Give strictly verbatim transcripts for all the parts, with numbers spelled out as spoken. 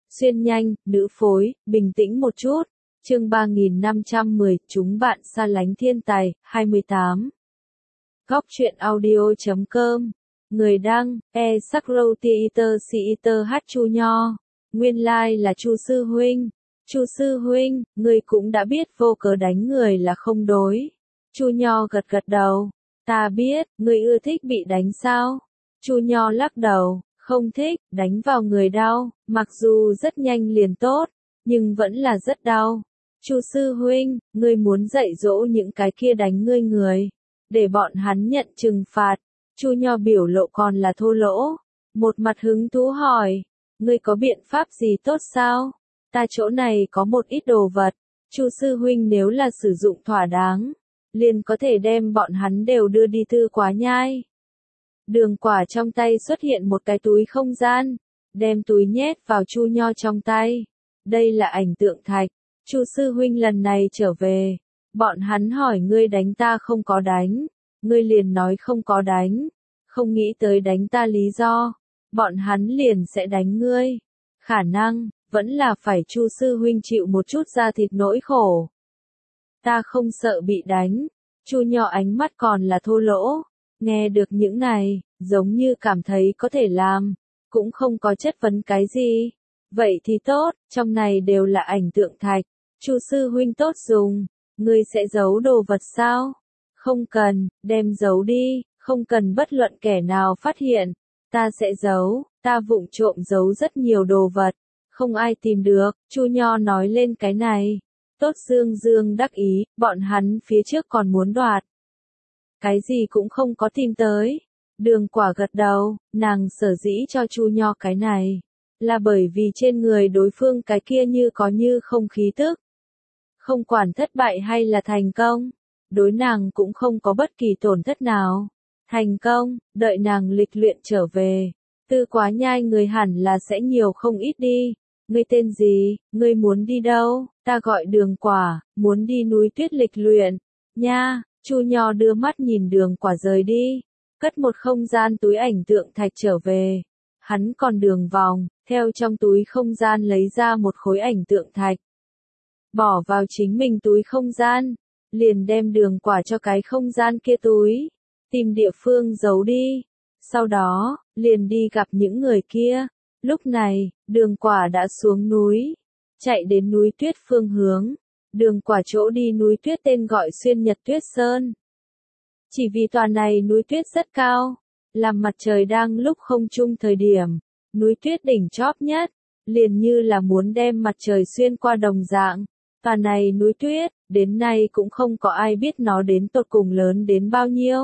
Xuyên nhanh, nữ phối, bình tĩnh một chút. Chương ba nghìn năm trăm mười, chúng bạn xa lánh thiên tài, hai mươi tám. Góc truyện audio chấm com. Người đăng, e Sakro Theater Theater hát Chu Nho. Nguyên lai like là Chu sư huynh. Chu sư huynh, người cũng đã biết vô cớ đánh người là không đối. Chu Nho gật gật đầu. Ta biết, người ưa thích bị đánh sao? Chu Nho lắc đầu, không thích, đánh vào người đau, mặc dù rất nhanh liền tốt, nhưng vẫn là rất đau. Chu sư huynh, ngươi muốn dạy dỗ những cái kia đánh ngươi người, để bọn hắn nhận trừng phạt. Chu Nho biểu lộ còn là thô lỗ, một mặt hứng thú hỏi, ngươi có biện pháp gì tốt sao? Ta chỗ này có một ít đồ vật, Chu sư huynh nếu là sử dụng thỏa đáng, liền có thể đem bọn hắn đều đưa đi Thư Quá Nhai. Đường Quả trong tay xuất hiện một cái túi không gian, đem túi nhét vào Chu Nho trong tay. Đây là ảnh tượng thạch. Chu sư huynh lần này trở về, bọn hắn hỏi ngươi đánh ta không có đánh, ngươi liền nói không có đánh, không nghĩ tới đánh ta lý do, bọn hắn liền sẽ đánh ngươi. Khả năng, vẫn là phải Chu sư huynh chịu một chút da thịt nỗi khổ. Ta không sợ bị đánh. Chu Nho ánh mắt còn là thô lỗ, nghe được những này, giống như cảm thấy có thể làm, cũng không có chất vấn cái gì. Vậy thì tốt, trong này đều là ảnh tượng thạch. Chu sư huynh tốt dùng, ngươi sẽ giấu đồ vật sao? Không cần, đem giấu đi, không cần bất luận kẻ nào phát hiện. Ta sẽ giấu, ta vụng trộm giấu rất nhiều đồ vật, không ai tìm được. Chu Nho nói lên cái này. Tốt Dương Dương đắc ý, bọn hắn phía trước còn muốn đoạt. Cái gì cũng không có tìm tới. Đường Quả gật đầu, nàng sở dĩ cho Chu Nho cái này, là bởi vì trên người đối phương cái kia như có như không khí tức. Không quản thất bại hay là thành công, đối nàng cũng không có bất kỳ tổn thất nào. Thành công, đợi nàng lịch luyện trở về, Thư Quá Nhai người hẳn là sẽ nhiều không ít đi. Ngươi tên gì, ngươi muốn đi đâu? Ta gọi Đường Quả, muốn đi núi tuyết lịch luyện. Nha, Chu Nho đưa mắt nhìn Đường Quả rời đi, cất một không gian túi ảnh tượng thạch trở về. Hắn còn đường vòng, theo trong túi không gian lấy ra một khối ảnh tượng thạch. Bỏ vào chính mình túi không gian, liền đem Đường Quả cho cái không gian kia túi, tìm địa phương giấu đi. Sau đó, liền đi gặp những người kia. Lúc này, Đường Quả đã xuống núi, chạy đến núi tuyết phương hướng. Đường Quả chỗ đi núi tuyết tên gọi Xuyên Nhật Tuyết Sơn. Chỉ vì tòa này núi tuyết rất cao, làm mặt trời đang lúc không trung thời điểm, núi tuyết đỉnh chóp nhất, liền như là muốn đem mặt trời xuyên qua đồng dạng. Tòa này núi tuyết, đến nay cũng không có ai biết nó đến tột cùng lớn đến bao nhiêu.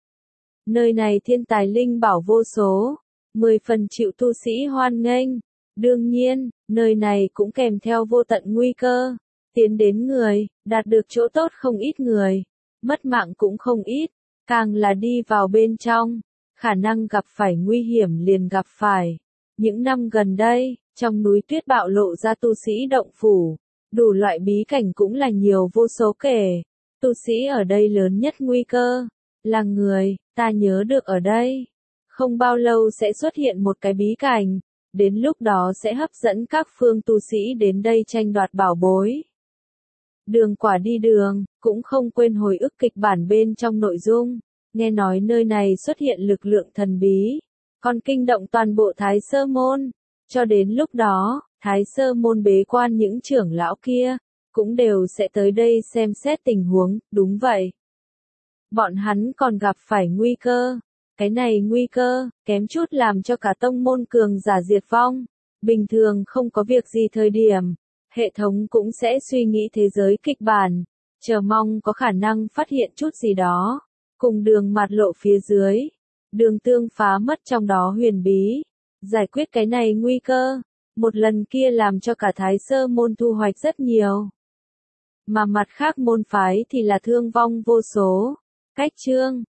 Nơi này thiên tài linh bảo vô số, mười phần chịu tu sĩ hoan nghênh. Đương nhiên, nơi này cũng kèm theo vô tận nguy cơ. Tiến đến người, đạt được chỗ tốt không ít người, mất mạng cũng không ít. Càng là đi vào bên trong, khả năng gặp phải nguy hiểm liền gặp phải. Những năm gần đây, trong núi tuyết bạo lộ ra tu sĩ động phủ, đủ loại bí cảnh cũng là nhiều vô số kể. Tu sĩ ở đây lớn nhất nguy cơ là người. Ta nhớ được ở đây, không bao lâu sẽ xuất hiện một cái bí cảnh, đến lúc đó sẽ hấp dẫn các phương tu sĩ đến đây tranh đoạt bảo bối. Đường Quả đi đường, cũng không quên hồi ức kịch bản bên trong nội dung, nghe nói nơi này xuất hiện lực lượng thần bí, còn kinh động toàn bộ Thái Sơ Môn. Cho đến lúc đó, Thái Sơ Môn bế quan những trưởng lão kia, cũng đều sẽ tới đây xem xét tình huống. Đúng vậy. Bọn hắn còn gặp phải nguy cơ. Cái này nguy cơ, kém chút làm cho cả tông môn cường giả diệt vong. Bình thường không có việc gì thời điểm, hệ thống cũng sẽ suy nghĩ thế giới kịch bản, chờ mong có khả năng phát hiện chút gì đó. Cùng đường mạt lộ phía dưới, đường tương phá mất trong đó huyền bí, giải quyết cái này nguy cơ. Một lần kia làm cho cả Thái Sơ Môn thu hoạch rất nhiều. Mà mặt khác môn phái thì là thương vong vô số. Cách chương